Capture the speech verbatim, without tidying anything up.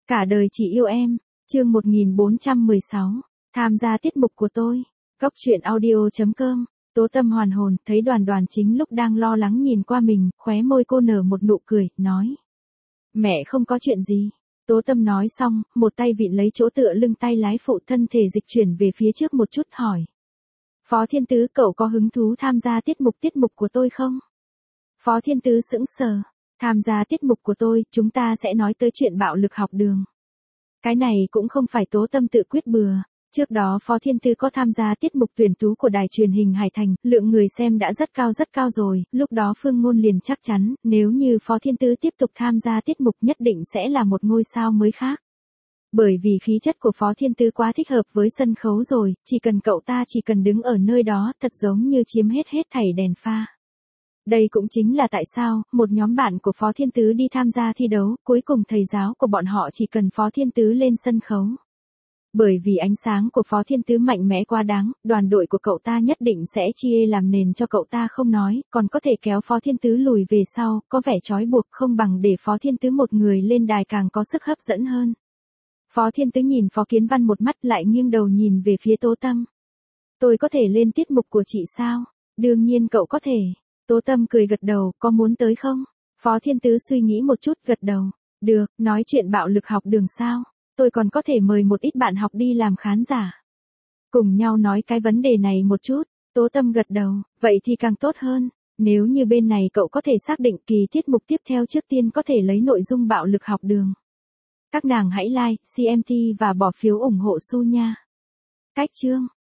Cả đời chỉ yêu em, chương một nghìn bốn trăm mười sáu, tham gia tiết mục của tôi. Góc truyện audio chấm com, Tố Tâm hoàn hồn, thấy Đoàn Đoàn chính lúc đang lo lắng nhìn qua mình, khóe môi cô nở một nụ cười, nói. Mẹ không có chuyện gì. Tố Tâm nói xong, một tay vịn lấy chỗ tựa lưng tay lái phụ, thân thể dịch chuyển về phía trước một chút hỏi. Phó Thiên Tứ, cậu có hứng thú tham gia tiết mục tiết mục của tôi không? Phó Thiên Tứ sững sờ. Tham gia tiết mục của tôi, chúng ta sẽ nói tới chuyện bạo lực học đường. Cái này cũng không phải Tố Tâm tự quyết bừa. Trước đó Phó Thiên Tứ có tham gia tiết mục tuyển tú của đài truyền hình Hải Thành, lượng người xem đã rất cao rất cao rồi, lúc đó Phương Ngôn liền chắc chắn, nếu như Phó Thiên Tứ tiếp tục tham gia tiết mục nhất định sẽ là một ngôi sao mới khác. Bởi vì khí chất của Phó Thiên Tứ quá thích hợp với sân khấu rồi, chỉ cần cậu ta chỉ cần đứng ở nơi đó, thật giống như chiếm hết hết thảy đèn pha. Đây cũng chính là tại sao, một nhóm bạn của Phó Thiên Tứ đi tham gia thi đấu, cuối cùng thầy giáo của bọn họ chỉ cần Phó Thiên Tứ lên sân khấu. Bởi vì ánh sáng của Phó Thiên Tứ mạnh mẽ quá đáng, đoàn đội của cậu ta nhất định sẽ chia làm nền cho cậu ta không nói, còn có thể kéo Phó Thiên Tứ lùi về sau, có vẻ trói buộc không bằng để Phó Thiên Tứ một người lên đài càng có sức hấp dẫn hơn. Phó Thiên Tứ nhìn Phó Kiến Văn một mắt lại nghiêng đầu nhìn về phía Tố Tâm. Tôi có thể lên tiết mục của chị sao? Đương nhiên cậu có thể. Tố Tâm cười gật đầu, có muốn tới không? Phó Thiên Tứ suy nghĩ một chút gật đầu. Được, nói chuyện bạo lực học đường sao? Tôi còn có thể mời một ít bạn học đi làm khán giả. Cùng nhau nói cái vấn đề này một chút. Tố Tâm gật đầu, vậy thì càng tốt hơn. Nếu như bên này cậu có thể xác định kỳ tiết mục tiếp theo trước tiên có thể lấy nội dung bạo lực học đường. Các nàng hãy like, xê em tê và bỏ phiếu ủng hộ Su nha. Cách chương.